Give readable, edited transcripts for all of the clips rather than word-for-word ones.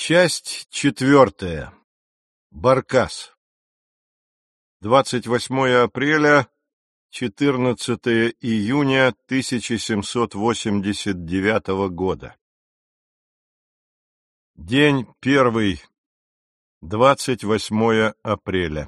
Часть 4. Баркас. 28 апреля, 14 июня 1789 года. День 1. 28 апреля.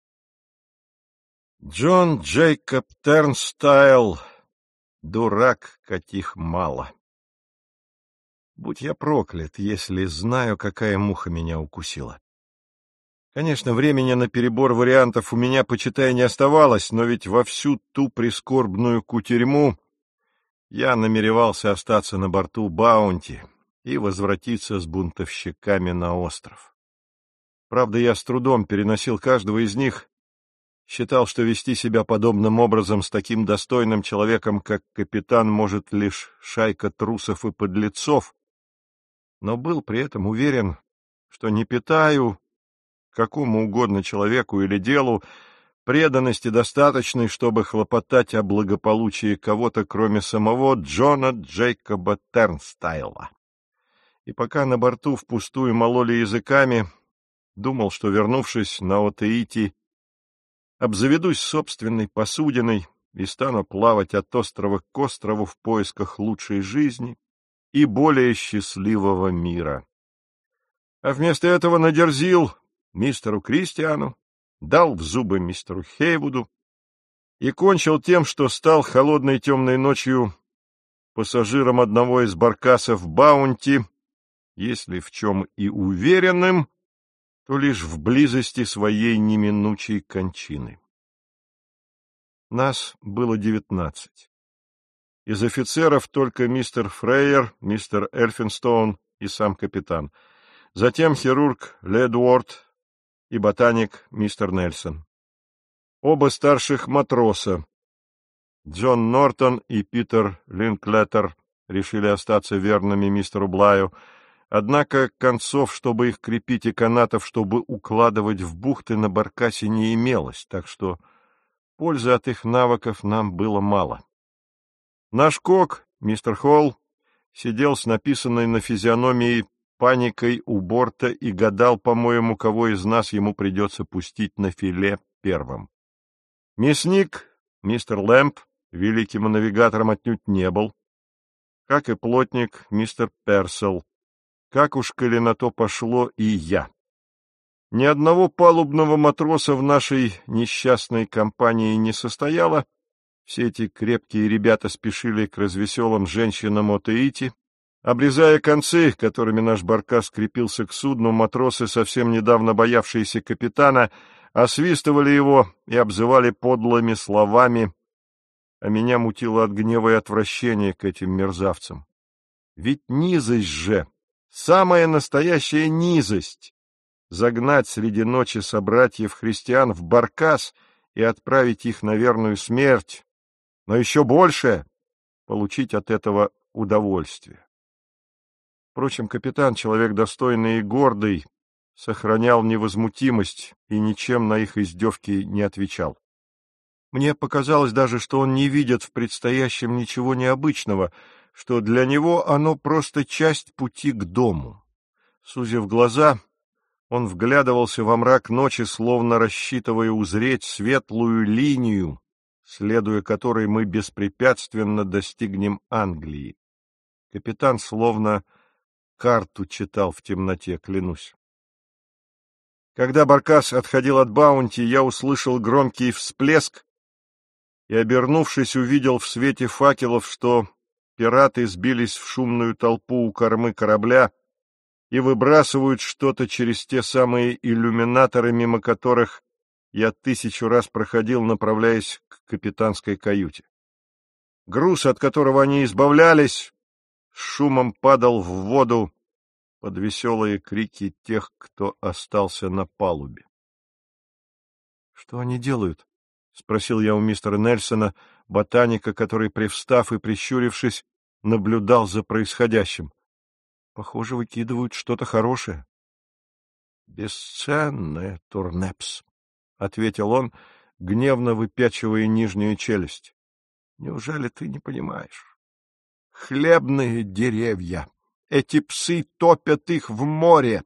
Джон Джейкоб Тернстайл, дурак, каких мало. Будь я проклят, если знаю, какая муха меня укусила. Конечно, времени на перебор вариантов у меня, почитай, не оставалось, но ведь во всю ту прискорбную кутерьму я намеревался остаться на борту Баунти и возвратиться с бунтовщиками на остров. Правда, я с трудом переносил каждого из них, считал, что вести себя подобным образом с таким достойным человеком, как капитан, может лишь шайка трусов и подлецов, но был при этом уверен, что не питаю какому угодно человеку или делу преданности достаточной, чтобы хлопотать о благополучии кого-то, кроме самого Джона Джейкоба Тернстайла. И пока на борту впустую мололи языками, думал, что, вернувшись на Отеити, обзаведусь собственной посудиной и стану плавать от острова к острову в поисках лучшей жизни и более счастливого мира. А вместо этого надерзил мистеру Кристиану, дал в зубы мистеру Хейвуду и кончил тем, что стал холодной темной ночью пассажиром одного из баркасов Баунти, если в чем и уверенным, то лишь в близости своей неминучей кончины. Нас было 19. Из офицеров только мистер Фрейер, мистер Эльфинстоун и сам капитан. Затем хирург Ледуорд и ботаник мистер Нельсон. Оба старших матроса, Джон Нортон и Питер Линклетер, решили остаться верными мистеру Блаю, однако концов, чтобы их крепить, и канатов, чтобы укладывать в бухты, на баркасе не имелось, так что пользы от их навыков нам было мало. Наш кок, мистер Холл, сидел с написанной на физиономии паникой у борта и гадал, по-моему, кого из нас ему придется пустить на филе первым. Мясник, мистер Лэмп, великим навигатором отнюдь не был, как и плотник, мистер Персел, как уж, коли на то пошло, и я. Ни одного палубного матроса в нашей несчастной компании не состояло. Все эти крепкие ребята спешили к развеселым женщинам Отеити. Обрезая концы, которыми наш баркас крепился к судну, матросы, совсем недавно боявшиеся капитана, освистывали его и обзывали подлыми словами, а меня мутило от гнева и отвращения к этим мерзавцам. Ведь низость же, самая настоящая низость, загнать среди ночи собратьев-христиан в баркас и отправить их на верную смерть, но еще больше — получить от этого удовольствие. Впрочем, капитан, человек достойный и гордый, сохранял невозмутимость и ничем на их издевки не отвечал. Мне показалось даже, что он не видит в предстоящем ничего необычного, что для него оно просто часть пути к дому. Сузив глаза, он вглядывался во мрак ночи, словно рассчитывая узреть светлую линию, следуя которой мы беспрепятственно достигнем Англии. Капитан словно карту читал в темноте, клянусь. Когда баркас отходил от Баунти, я услышал громкий всплеск и, обернувшись, увидел в свете факелов, что пираты сбились в шумную толпу у кормы корабля и выбрасывают что-то через те самые иллюминаторы, мимо которых я 1000 раз проходил, направляясь к капитанской каюте. Груз, от которого они избавлялись, с шумом падал в воду под веселые крики тех, кто остался на палубе. — Что они делают? — спросил я у мистера Нельсона, ботаника, который, привстав и прищурившись, наблюдал за происходящим. — Похоже, выкидывают что-то хорошее. — Бесценное, Турнепс, — ответил он, гневно выпячивая нижнюю челюсть. — Неужели ты не понимаешь? Хлебные деревья, Эти псы топят их в море.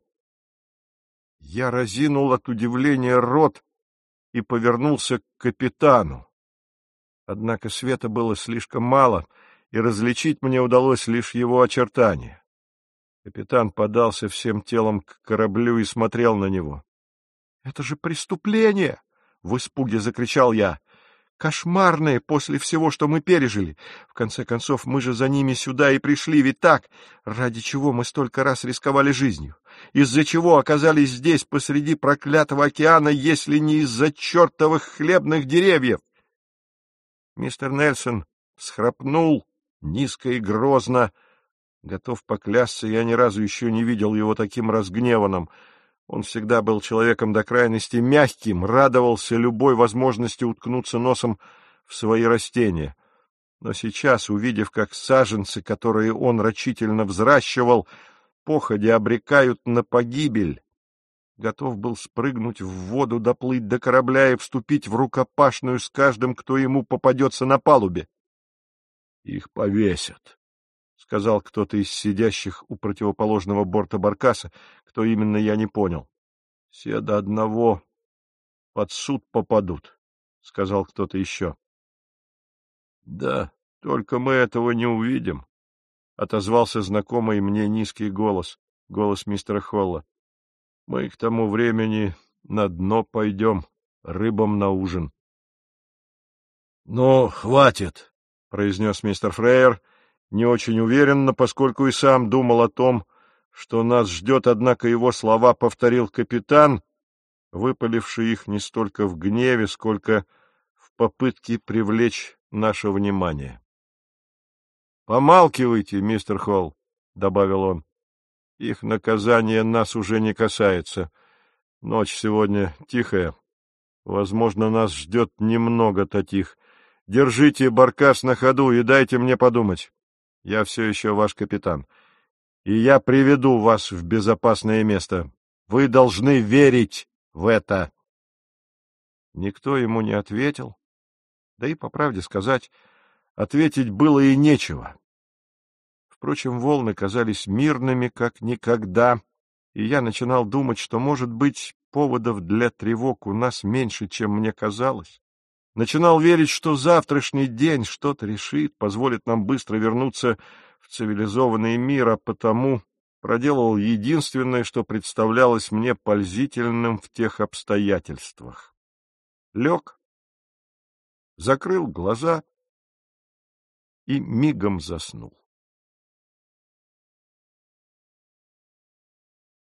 Я разинул от удивления рот и повернулся к капитану. Однако света было слишком мало, и различить мне удалось лишь его очертания. Капитан подался всем телом к кораблю и смотрел на него. — Это же преступление! — в испуге закричал я. — Кошмарное после всего, что мы пережили. В конце концов, мы же за ними сюда и пришли, ведь так? Ради чего мы столько раз рисковали жизнью? Из-за чего оказались здесь посреди проклятого океана, если не из-за чертовых хлебных деревьев? Мистер Нельсон всхрапнул низко и грозно. Готов поклясться, я ни разу еще не видел его таким разгневанным. Он всегда был человеком до крайности мягким, радовался любой возможности уткнуться носом в свои растения. Но сейчас, увидев, как саженцы, которые он рачительно взращивал, походя обрекают на погибель, готов был спрыгнуть в воду, доплыть до корабля и вступить в рукопашную с каждым, кто ему попадется на палубе. — Их повесят, — сказал кто-то из сидящих у противоположного борта баркаса, кто именно, я не понял. — Все до одного под суд попадут, — сказал кто-то еще. — Да, только мы этого не увидим, — отозвался знакомый мне низкий голос, голос мистера Холла. — Мы к тому времени на дно пойдем, рыбам на ужин. — Ну, хватит, — произнес мистер Фрейер, не очень уверенно, поскольку и сам думал о том, что нас ждет, однако его слова повторил капитан, выпаливший их не столько в гневе, сколько в попытке привлечь наше внимание. — Помалкивайте, мистер Холл, — добавил он. — Их наказание нас уже не касается. Ночь сегодня тихая. Возможно, нас ждет немного таких. Держите баркас на ходу и дайте мне подумать. Я все еще ваш капитан, и я приведу вас в безопасное место. Вы должны верить в это. Никто ему не ответил, да и, по правде сказать, ответить было и нечего. Впрочем, волны казались мирными, как никогда, и я начинал думать, что, может быть, поводов для тревог у нас меньше, чем мне казалось. Начинал верить, что завтрашний день что-то решит, позволит нам быстро вернуться в цивилизованный мир, а потому проделал единственное, что представлялось мне пользительным в тех обстоятельствах. Лег, закрыл глаза и мигом заснул.